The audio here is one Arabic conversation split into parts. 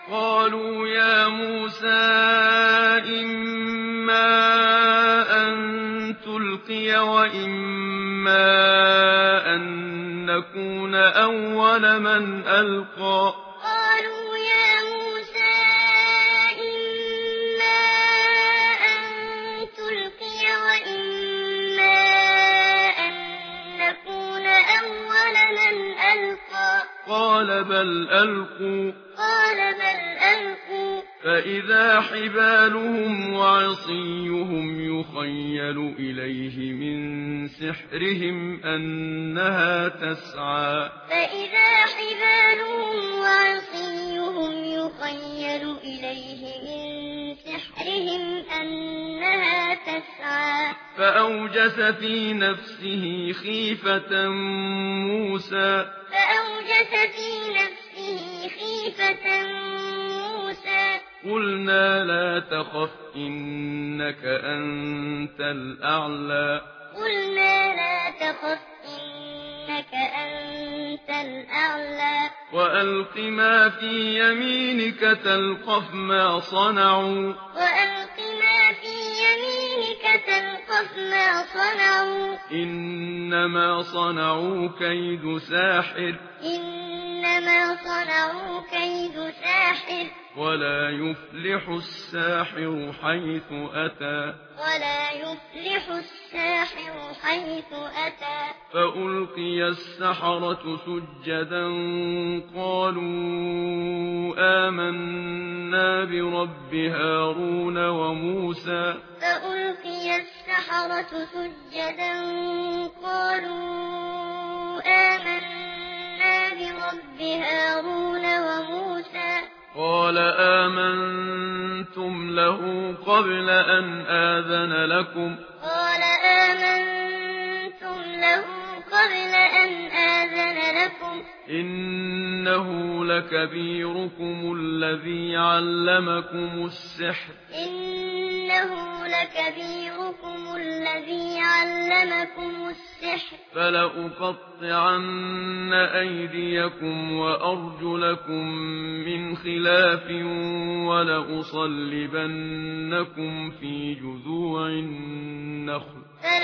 قالوا يا موسى إما أن تلقي وإما أن نكون أول من ألقى قالوا يا موسى إما أن تلقي وإما أن نكون أول من ألقى قال بل ألقوا فإذا حبالهم وعصيهم يخيل إليه من سحرهم أنها تسعى فإذا حبالهم وعصيهم يخيل إليه من سحرهم أنها تسعى فأوجس في نفسه خيفة موسى قلنا لا تخف إنك أنت الأعلى وألق ما في يمينك تلقف ما صنعوا إنما صنعوا كيد ساحر ولا يفلح الساحر حيث أتى فألقي السحرة سجدا قالوا آمنا برب هارون وموسى قال آمنتم له قبل أن آذن لكم إنه لكبيركم الذي علمكم السحر فلأقطعن أيديكم وأرجلكم من خلاف ولأصلبنكم في جذوع النخل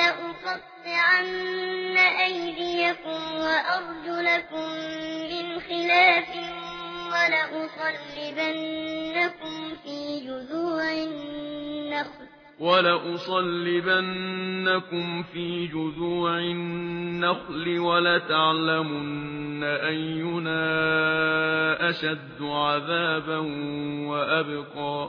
ولتعلمن أينا أشد عذابا وأبقى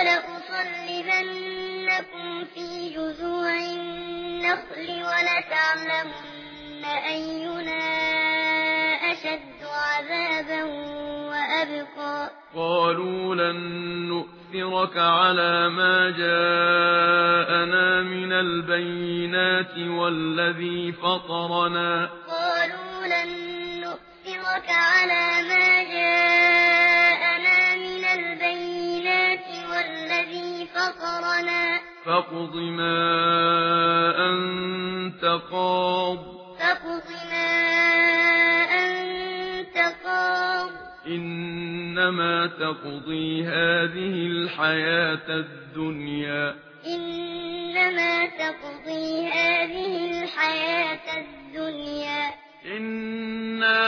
قالوا لن نؤثرك على ما جاءنا من البينات والذي فطرنا فاقض ما أنت قاض إنما تقضي هذه الحياة الدنيا إنا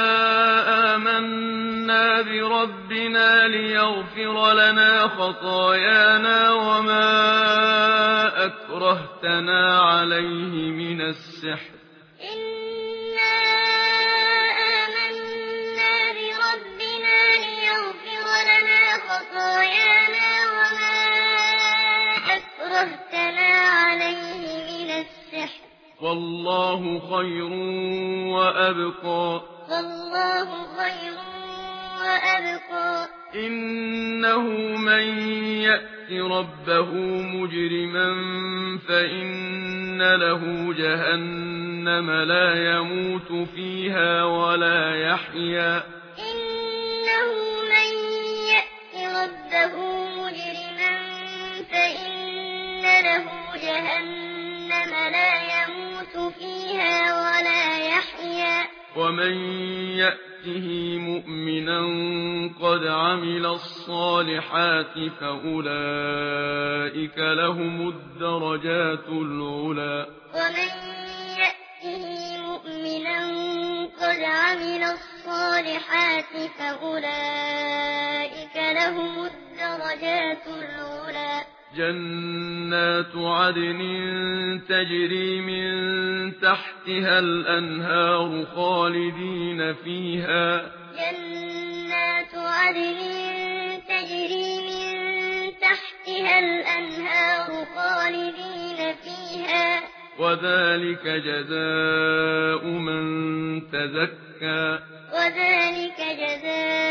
آمنا بربنا ليغفر لنا خطايانا وما أكرهتنا عليه من السحر والله خير وأبقى إنه من يأت ربه مجرما فإن له جهنم لا يموت فيها ولا يحيا ومن يأته يأته مؤمنا قد عمل الصالحات فأولئك لهم الدرجات العلى ومن يأته مؤمنا قد عمل الصالحات فأولئك لهم الدرجات العلى جنات عدن تجري من تحتها الأنهار خالدين فيها جنات عدن تجري من تحتها الأنهار خالدين فيها وذلك جزاء من تزكى وذلك جزاء